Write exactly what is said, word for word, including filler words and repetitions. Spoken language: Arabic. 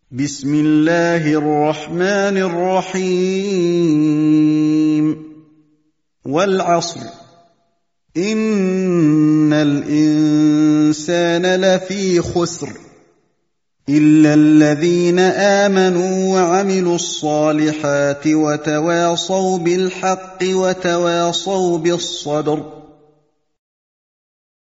بسم الله الرحمن الرحيم والعصر إن الإنسان لفي خسر إلا الذين آمنوا وعملوا الصالحات وتواصوا بالحق وتواصوا بالصبر